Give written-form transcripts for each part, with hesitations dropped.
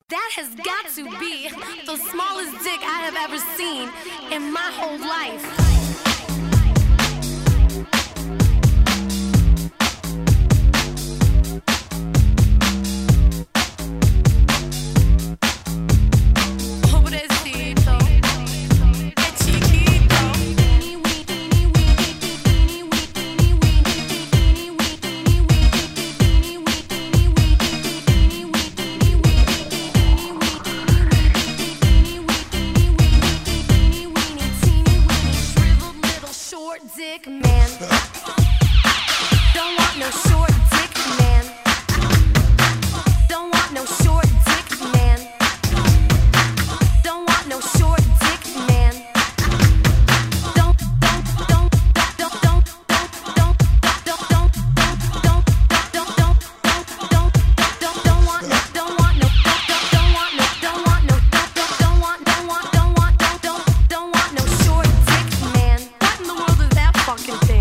That has got to be the smallest dick I have ever seen in my whole life. Dick man, don't want no short dick man, don't want no short dick man, don't want no short dick man, don't want no short dick man. What in the world is that fucking thing?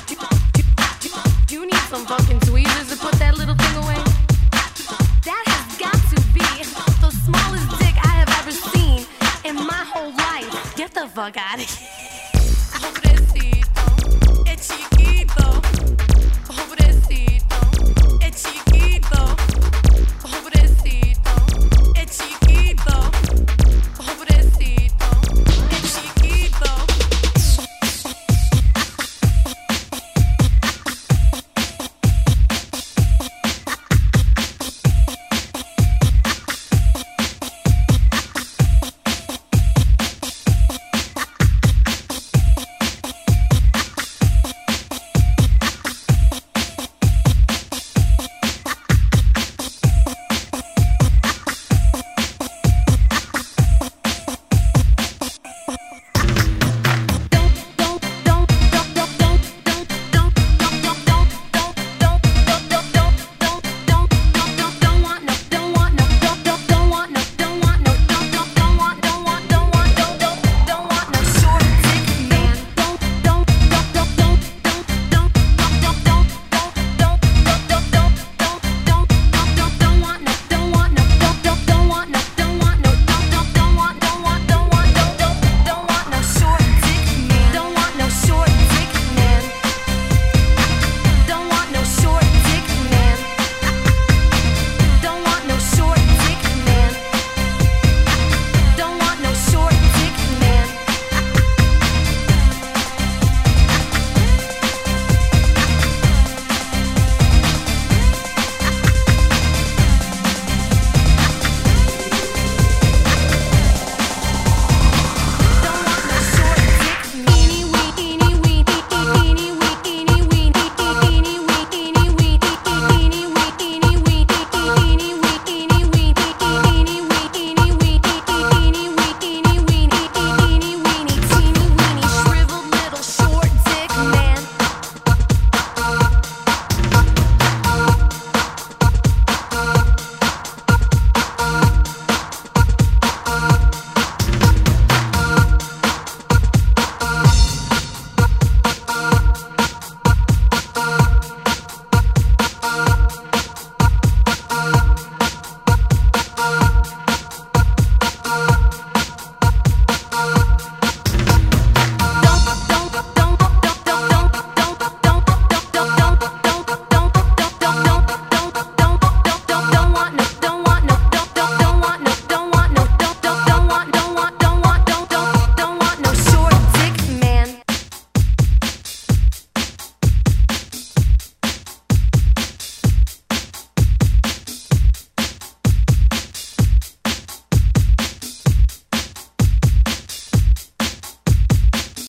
Do you need some fucking tweezers to put that little thing away? That has got to be the smallest dick I have ever seen in my whole life. Get the fuck out of here.